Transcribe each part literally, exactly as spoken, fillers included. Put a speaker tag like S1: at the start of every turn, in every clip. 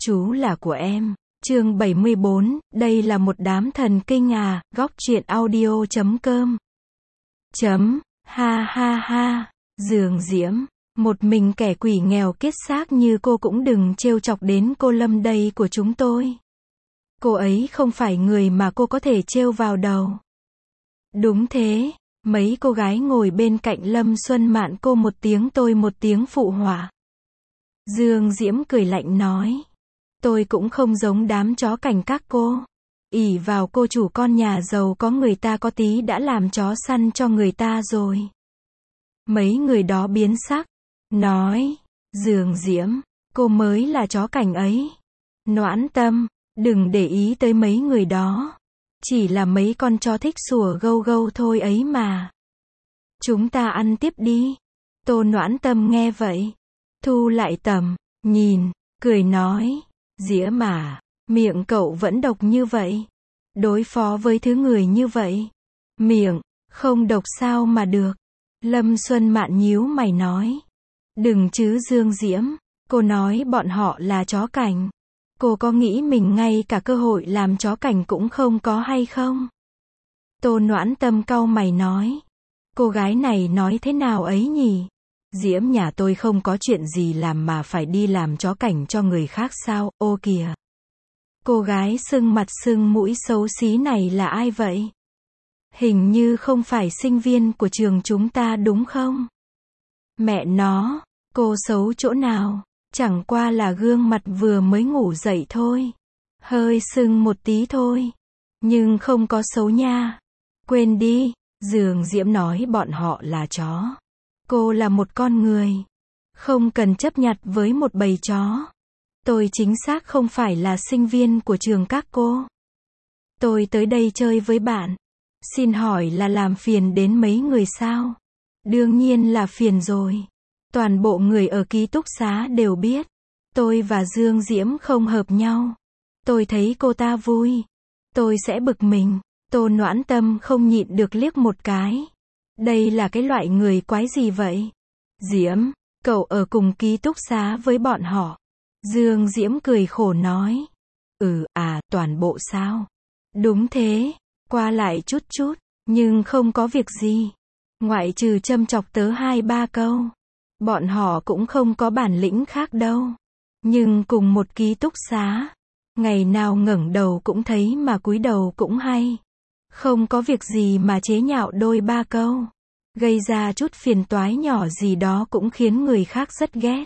S1: Chú là của em. Chương bảy mươi bốn, đây là một đám thần kinh à, góc truyện audio chấm com. Chấm, ha ha ha, Dường Diễm, một mình kẻ quỷ nghèo kiết xác như cô cũng đừng trêu chọc đến cô Lâm đây của chúng tôi. Cô ấy không phải người mà cô có thể trêu vào đầu. Đúng thế, mấy cô gái ngồi bên cạnh Lâm Xuân Mạn cô một tiếng tôi một tiếng phụ họa. Dương Diễm cười lạnh nói. Tôi cũng không giống đám chó cảnh các cô. Ỷ vào cô chủ con nhà giàu có người ta có tí đã làm chó săn cho người ta rồi. Mấy người đó biến sắc. Nói. Dương Diễm, cô mới là chó cảnh ấy. Noãn Tâm, đừng để ý tới mấy người đó. Chỉ là mấy con chó thích sủa gâu gâu thôi ấy mà. Chúng ta ăn tiếp đi. Tô Noãn Tâm nghe vậy. Thu lại tầm, nhìn, cười nói. Diễm à, miệng cậu vẫn độc như vậy. Đối phó với thứ người như vậy. Miệng, không độc sao mà được. Lâm Xuân Mạn nhíu mày nói. Đừng chứ Dương Diễm, cô nói bọn họ là chó cảnh. Cô có nghĩ mình ngay cả cơ hội làm chó cảnh cũng không có hay không? Tô Noãn Tâm cau mày nói. Cô gái này nói thế nào ấy nhỉ? Diễm nhà tôi không có chuyện gì làm mà phải đi làm chó cảnh cho người khác sao, ô kìa. Cô gái sưng mặt sưng mũi xấu xí này là ai vậy? Hình như không phải sinh viên của trường chúng ta đúng không? Mẹ nó, cô xấu chỗ nào? Chẳng qua là gương mặt vừa mới ngủ dậy thôi. Hơi sưng một tí thôi. Nhưng không có xấu nha. Quên đi, Dương Diễm nói bọn họ là chó. Cô là một con người. Không cần chấp nhặt với một bầy chó. Tôi chính xác không phải là sinh viên của trường các cô. Tôi tới đây chơi với bạn. Xin hỏi là làm phiền đến mấy người sao? Đương nhiên là phiền rồi. Toàn bộ người ở ký túc xá đều biết. Tôi và Dương Diễm không hợp nhau. Tôi thấy cô ta vui. Tôi sẽ bực mình. Tô Noãn Tâm không nhịn được liếc một cái. Đây là cái loại người quái gì vậy? Diễm, cậu ở cùng ký túc xá với bọn họ. Dương Diễm cười khổ nói. Ừ, à, toàn bộ sao? Đúng thế, qua lại chút chút, nhưng không có việc gì. Ngoại trừ châm chọc tớ hai ba câu. Bọn họ cũng không có bản lĩnh khác đâu. Nhưng cùng một ký túc xá, ngày nào ngẩng đầu cũng thấy mà cúi đầu cũng hay. Không có việc gì mà chế nhạo đôi ba câu. Gây ra chút phiền toái nhỏ gì đó cũng khiến người khác rất ghét.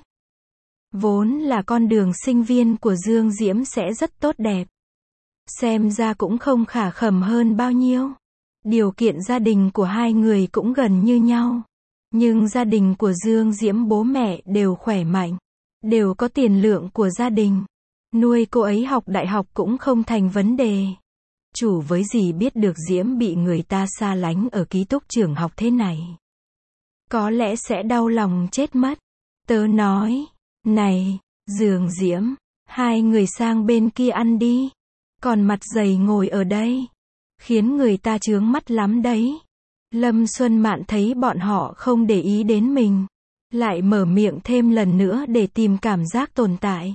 S1: Vốn là con đường sinh viên của Dương Diễm sẽ rất tốt đẹp. Xem ra cũng không khả khẩm hơn bao nhiêu. Điều kiện gia đình của hai người cũng gần như nhau. Nhưng gia đình của Dương Diễm bố mẹ đều khỏe mạnh. Đều có tiền lượng của gia đình. Nuôi cô ấy học đại học cũng không thành vấn đề. Chủ với gì biết được Diễm bị người ta xa lánh ở ký túc trường học thế này. Có lẽ sẽ đau lòng chết mất. Tớ nói, này, Dương Diễm, hai người sang bên kia ăn đi. Còn mặt dày ngồi ở đây. Khiến người ta chướng mắt lắm đấy. Lâm Xuân Mạn thấy bọn họ không để ý đến mình. Lại mở miệng thêm lần nữa để tìm cảm giác tồn tại.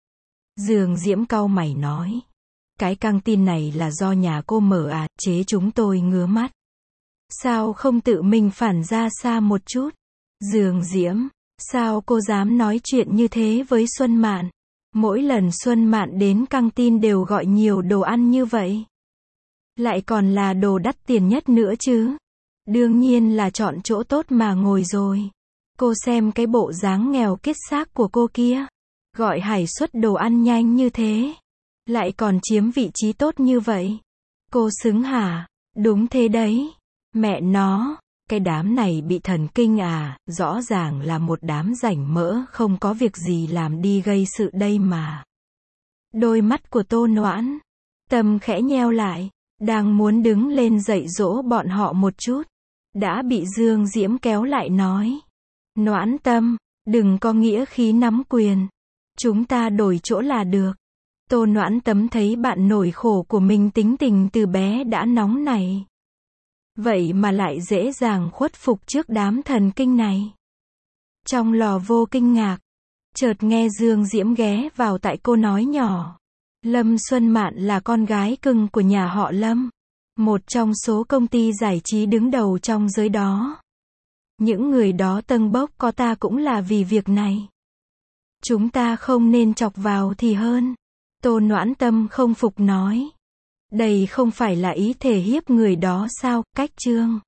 S1: Dương Diễm cau mày nói. Cái căng tin này là do nhà cô mở à, chế chúng tôi ngứa mắt. Sao không tự mình phản ra xa một chút? Dương Diễm, sao cô dám nói chuyện như thế với Xuân Mạn? Mỗi lần Xuân Mạn đến căng tin đều gọi nhiều đồ ăn như vậy. Lại còn là đồ đắt tiền nhất nữa chứ. Đương nhiên là chọn chỗ tốt mà ngồi rồi. Cô xem cái bộ dáng nghèo kiết xác của cô kia. Gọi hải suất đồ ăn nhanh như thế. Lại còn chiếm vị trí tốt như vậy. Cô xứng hả? Đúng thế đấy. Mẹ nó, cái đám này bị thần kinh à, rõ ràng là một đám rảnh mỡ không có việc gì làm đi gây sự đây mà. Đôi mắt của Tô Noãn Tâm khẽ nheo lại, đang muốn đứng lên dạy dỗ bọn họ một chút. Đã bị Dương Diễm kéo lại nói. Noãn Tâm, đừng có nghĩa khí nắm quyền. Chúng ta đổi chỗ là được. Tô Noãn Tâm thấy bạn nổi khổ của mình tính tình từ bé đã nóng này. Vậy mà lại dễ dàng khuất phục trước đám thần kinh này. Trong lò vô kinh ngạc. Chợt nghe Dương Diễm ghé vào tai cô nói nhỏ. Lâm Xuân Mạn là con gái cưng của nhà họ Lâm. Một trong số công ty giải trí đứng đầu trong giới đó. Những người đó tâng bốc có ta cũng là vì việc này. Chúng ta không nên chọc vào thì hơn. Tô Noãn Tâm không phục nói. Đây không phải là ý thể hiếp người đó sao, Cách Trương.